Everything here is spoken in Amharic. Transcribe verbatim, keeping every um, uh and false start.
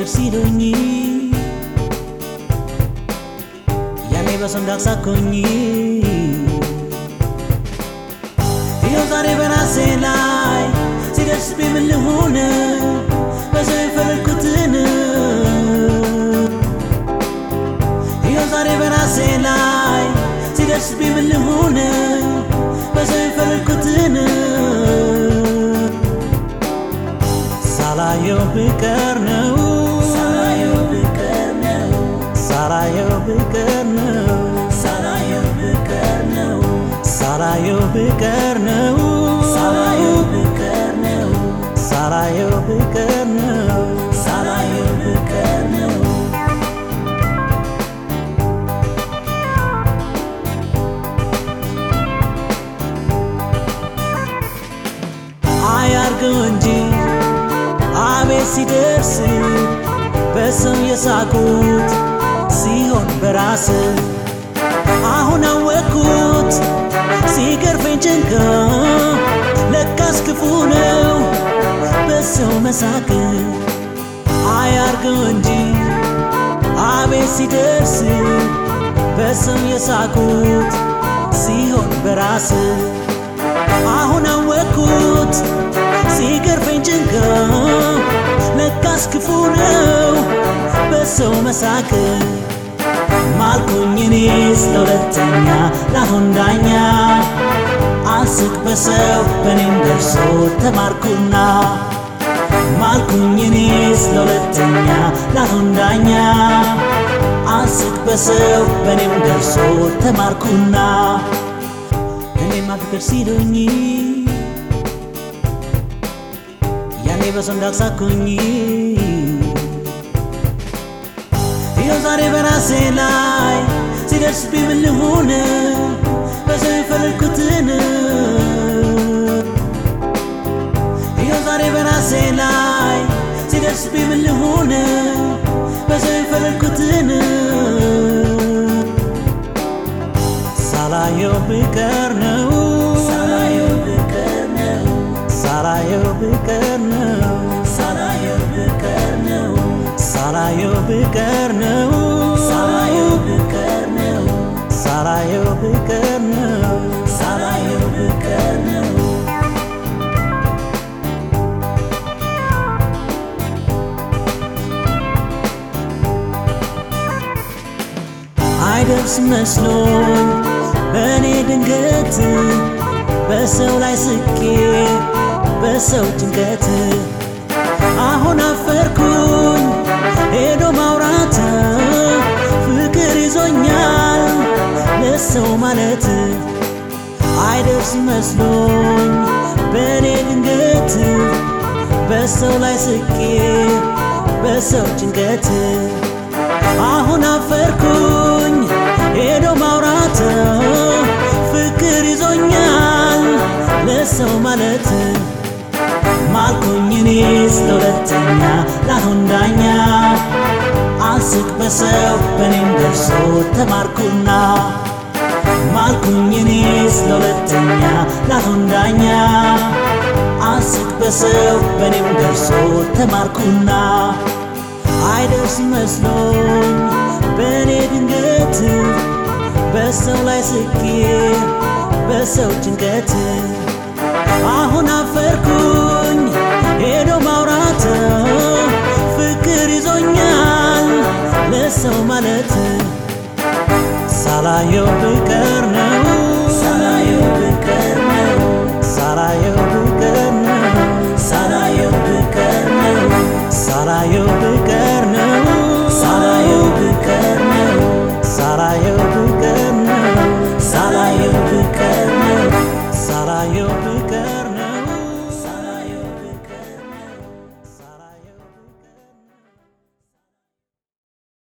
ፍቅር ሲሉኝ ያኔ በሰንዳቅ ሳኩኝ ይኸው ዛሬ በራሴ ላይ ሲደርስብኝ ምን ልሁን በሰው የፈረድኩትን ይኸው ዛሬ በራሴ ላይ ሲደርስብኝ ምን ልሁን በሰው የፈረድኩትን ሳላየው ብቀር ነው ሳላየው ብቀር ነው ሳላየው ብቀር ነው ሳላየው ብቀር ነው ሳላየው ብቀር ነው ሳላየው ብቀር ነው ሳላየው ብቀር ነው ሳላየው ብቀር ነው አያርገው እንጂ አቤት ሲደርስ በሰው የሳቁት ሲሆን በራስ አሁን አወቅኩት ሲገርፈኝ ጭንቅ ለካስ ክፉ ነው በሰው መሳቅ አያርገው እንጂ አቤት ሲደርስ በሰው የሳቁት ሲሆን በራስ አሁን አወቅኩት ሲገርፈኝ ጭንቅ ለካስ ክፉ ነው በሰው መሳቅ ማልኩኝ እኔስ ለሁለተኛ ላሁን ዳኛ አልስቅ በሰው በኔም ደርሶ ተማርኩና ማልኩኝ እኔስ ለሁለተኛ ላሁን ዳኛ አልስቅ በሰው በኔም ደርሶ ተማርኩና እኔማ ፍቅር ሲሉኝ ያኔ በሰንዳቅ ሳኩኝ ይኸው ዛሬ በራሴ ላይ ሲደርስብኝ ምን ልሁን በሰው የፈረድኩትን ይኸው ዛሬ በራሴ ላይ ሲደርስብኝ ምን ልሁን በሰው የፈረድኩትን ሳላየው ብቀር ነው ሳላየው ብቀር ነው ሳላየው ብቀር ነው ሳላየው ብቀር ነው ሳላየው ብቀር ነው ሳላየው ብቀር ነው ሳላየው ብቀር ነው ሳላየው ብቀር ነው አይደርስ መስሎኝ በእኔ ድንገት በሰው ላይ ስቄ በሰው ጭንቀት አሁን አፈርኩኝ ሄዶ ማውራት ፍቅር ይዞኛል ለሰው ማለት አይደርስ መስሎኝ በእኔ ድንገት በሰው ላይ ስቄ በሰው ጭንቀት አሁን አፈርኩኝ ሄዶ ማውራት ፍቅር ይዞኛል ለሰው ማለት ማልኩኝ እኔስ ለሁለተኛ ላሁን ዳኛ አልስቅ በሰው በኔም ደርሶ ተማርኩና ማልኩኝ እኔስ ለሁለተኛ ላሁን ዳኛ አልስቅ በሰው በኔም ደርሶ ተማርኩና አይደርስ መስሎኝ በእኔ ድንገት በሰው ላይ ስቄ በሰው ጭንቀት አሁን አፈርኩኝ ሄዶ ማውራት ፍቅር ይዞኛል ለሰው ማለት ሳላየው ብቀር ነው